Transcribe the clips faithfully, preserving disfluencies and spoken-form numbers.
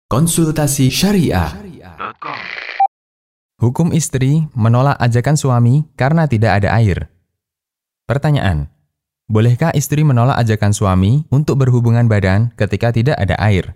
Konsultasi Syariah. Hukum istri menolak ajakan suami karena tidak ada air. Pertanyaan: bolehkah istri menolak ajakan suami untuk berhubungan badan ketika tidak ada air?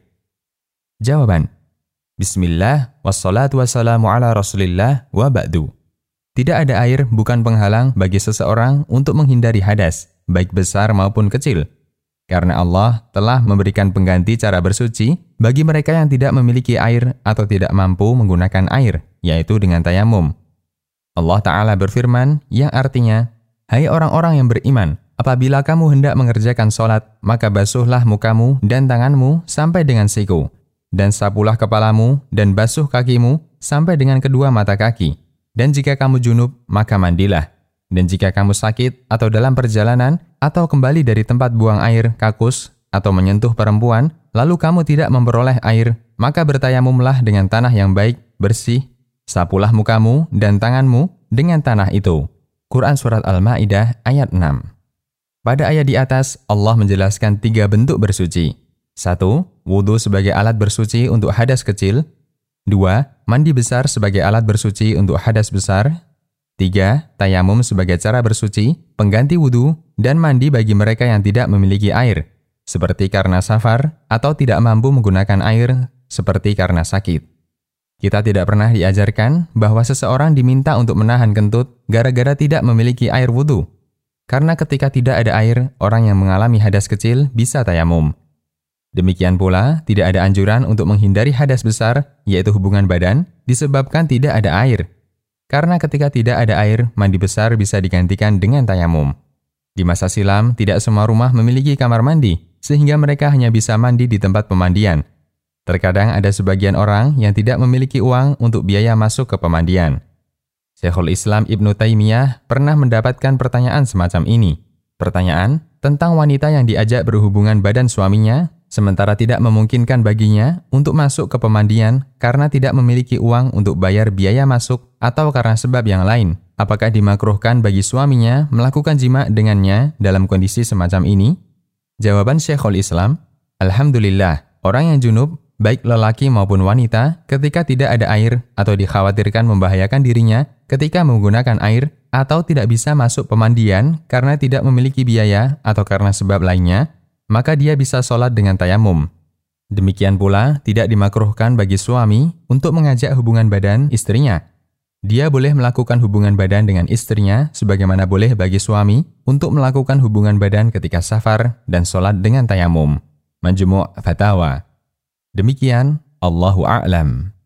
Jawaban: Bismillah, wassalatu wassalamu ala rasulillah wa ba'du. Tidak ada air bukan penghalang bagi seseorang untuk menghindari hadas, baik besar maupun kecil. Karena Allah telah memberikan pengganti cara bersuci bagi mereka yang tidak memiliki air atau tidak mampu menggunakan air, yaitu dengan tayamum. Allah Ta'ala berfirman yang artinya, "Hai orang-orang yang beriman, apabila kamu hendak mengerjakan sholat, maka basuhlah mukamu dan tanganmu sampai dengan siku, dan sapulah kepalamu dan basuh kakimu sampai dengan kedua mata kaki. Dan jika kamu junub, maka mandilah. Dan jika kamu sakit atau dalam perjalanan, atau kembali dari tempat buang air, kakus, atau menyentuh perempuan, lalu kamu tidak memperoleh air, maka bertayamumlah dengan tanah yang baik, bersih, sapulah mukamu dan tanganmu dengan tanah itu." Quran Surat Al-Ma'idah ayat enam. Pada ayat di atas, Allah menjelaskan tiga bentuk bersuci. Satu, wudhu sebagai alat bersuci untuk hadas kecil. Dua, mandi besar sebagai alat bersuci untuk hadas besar. Tiga, tayamum sebagai cara bersuci, pengganti wudhu, dan mandi bagi mereka yang tidak memiliki air, seperti karena safar atau tidak mampu menggunakan air, seperti karena sakit. Kita tidak pernah diajarkan bahwa seseorang diminta untuk menahan kentut gara-gara tidak memiliki air wudhu. Karena ketika tidak ada air, orang yang mengalami hadas kecil bisa tayamum. Demikian pula, tidak ada anjuran untuk menghindari hadas besar, yaitu hubungan badan, disebabkan tidak ada air. Karena ketika tidak ada air, mandi besar bisa digantikan dengan tayamum. Di masa silam, tidak semua rumah memiliki kamar mandi, sehingga mereka hanya bisa mandi di tempat pemandian. Terkadang ada sebagian orang yang tidak memiliki uang untuk biaya masuk ke pemandian. Syekhul Islam Ibnu Taimiyah pernah mendapatkan pertanyaan semacam ini. Pertanyaan tentang wanita yang diajak berhubungan badan suaminya, sementara tidak memungkinkan baginya untuk masuk ke pemandian karena tidak memiliki uang untuk bayar biaya masuk atau karena sebab yang lain. Apakah dimakruhkan bagi suaminya melakukan jima dengannya dalam kondisi semacam ini? Jawaban Syekhul Islam, Alhamdulillah, orang yang junub, baik lelaki maupun wanita, ketika tidak ada air atau dikhawatirkan membahayakan dirinya ketika menggunakan air atau tidak bisa masuk pemandian karena tidak memiliki biaya atau karena sebab lainnya, maka dia bisa sholat dengan tayamum. Demikian pula, tidak dimakruhkan bagi suami untuk mengajak hubungan badan istrinya. Dia boleh melakukan hubungan badan dengan istrinya sebagaimana boleh bagi suami untuk melakukan hubungan badan ketika safar dan sholat dengan tayamum. Majmu' Fatawa. Demikian, Allahu a'lam.